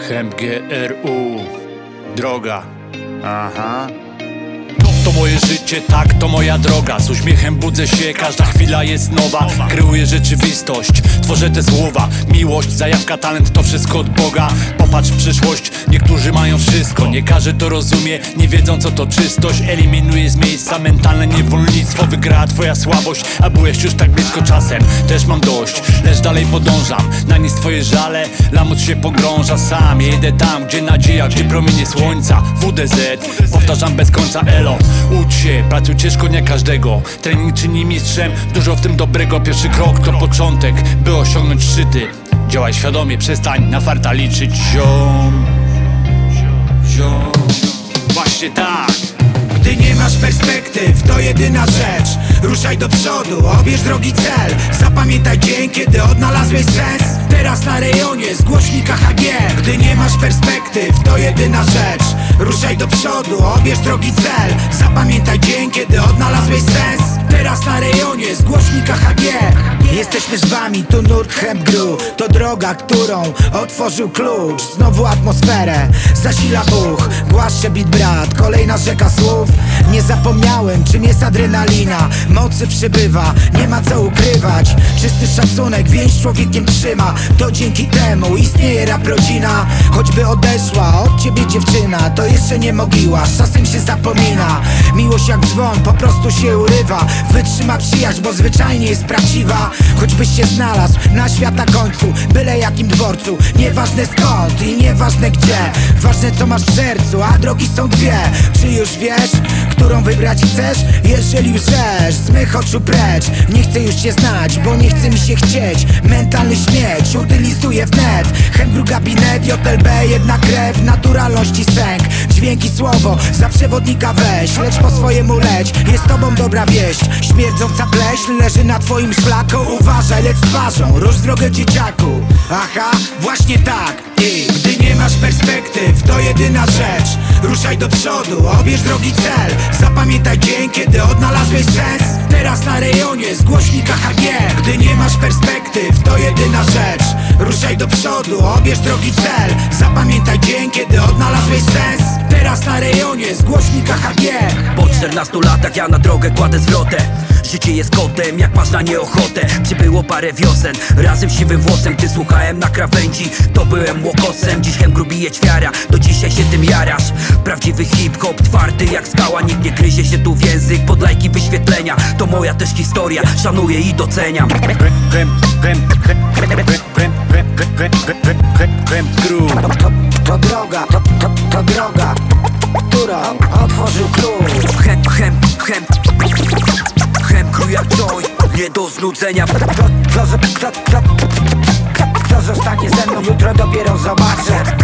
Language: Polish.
GRU. Droga. Aha. To moje życie, tak, to moja droga. Z uśmiechem budzę się, każda chwila jest nowa. Kreuję rzeczywistość, tworzę te słowa. Miłość, zajawka, talent, to wszystko od Boga. Popatrz w przyszłość, niektórzy mają wszystko. Nie każdy to rozumie, nie wiedzą co to czystość. Eliminuje z miejsca mentalne niewolnictwo. Wygrała twoja słabość, a byłeś już tak blisko czasem. Też mam dość, lecz dalej podążam. Na nic twoje żale, lamus się pogrąża sam. Jedę tam, gdzie nadzieja, gdzie promienie słońca. WDZ, powtarzam bez końca elo. Ucz się, pracuj ciężko, nie każdego. Trening czyni mistrzem, dużo w tym dobrego. Pierwszy krok to początek, by osiągnąć szczyty. Działaj świadomie, przestań na farta liczyć, ziom. Właśnie tak. Gdy nie masz perspektyw, to jedyna rzecz. Ruszaj do przodu, obierz drogi cel. Zapamiętaj dzień, kiedy odnalazłeś sens. Teraz na rejonie z głośnika HG. Gdy nie masz perspektyw, to jedyna rzecz. Ruszaj do przodu, obierz drogi cel. Zapamiętaj dzień, kiedy odnalazłeś sens. Teraz na rejonie z głośnika HG. Jesteśmy z wami, tu nurt GRU. To droga, którą otworzył klucz. Znowu atmosferę zasila Bóg. Głaszcze beat brat, kolejna rzeka słów. Nie zapomniałem, czym jest adrenalina. Mocy przybywa, nie ma co ukrywać. Czysty szacunek, więź z człowiekiem trzyma. To dzięki temu istnieje rap rodzina. Choćby odeszła od ciebie dziewczyna, to jeszcze nie mogiła, z czasem się zapomina. Miłość jak dzwon, po prostu się urywa. Wytrzyma przyjaźń, bo zwyczajnie jest prawdziwa. Choćbyś się znalazł na świata końcu, byle jakim dworcu. Nieważne skąd i nieważne gdzie, ważne co masz w sercu, a drogi są dwie. Czy już wiesz, którą wybrać chcesz? Jeżeli łżesz, z mych oczu precz. Nie chcę już cię znać, bo nie chce mi się chcieć. Mentalny śmieć, utylizuję wnet. GRU gabinet, JLB, jedna krew. Naturalność i sęk, dźwięk i słowo. Za przewodnika weź, lecz po swojemu leć. Jest tobą dobra wieść, śmierdząca pleśń leży na twoim szlaku. Uważaj, lecz twarzą, rusz drogę dzieciaku. Aha, właśnie tak. I gdy nie masz perspektyw, to jedyna rzecz. Ruszaj do przodu, obierz drogi cel. Zapamiętaj dzień, kiedy odnalazłeś sens. Teraz na rejonie z głośnika HG. Gdy nie masz perspektyw, to jedyna rzecz. Ruszaj do przodu, obierz drogi cel. Zapamiętaj dzień, kiedy odnalazłeś sens. Teraz na rejonie z głośnika HG. Po 14 latach ja na drogę kładę zwrotę. Życie jest kotem, jak masz na nie ochotę. Przybyło parę wiosen, razem siwym włosem. Gdy słuchałem na krawędzi, to byłem łokosem. Dziś GRU bije ćwiara, do dzisiaj się tym jarasz. Prawdziwy hip-hop, twardy jak skała. Nikt nie gryzie się tu w język, pod lajki wyświetlenia. To moja też historia, szanuję i doceniam. GRU. To droga, to droga, którą otworzył klucz. GRU jak joy, nie do znudzenia. Kto zostanie ze mną, jutro dopiero zobaczę.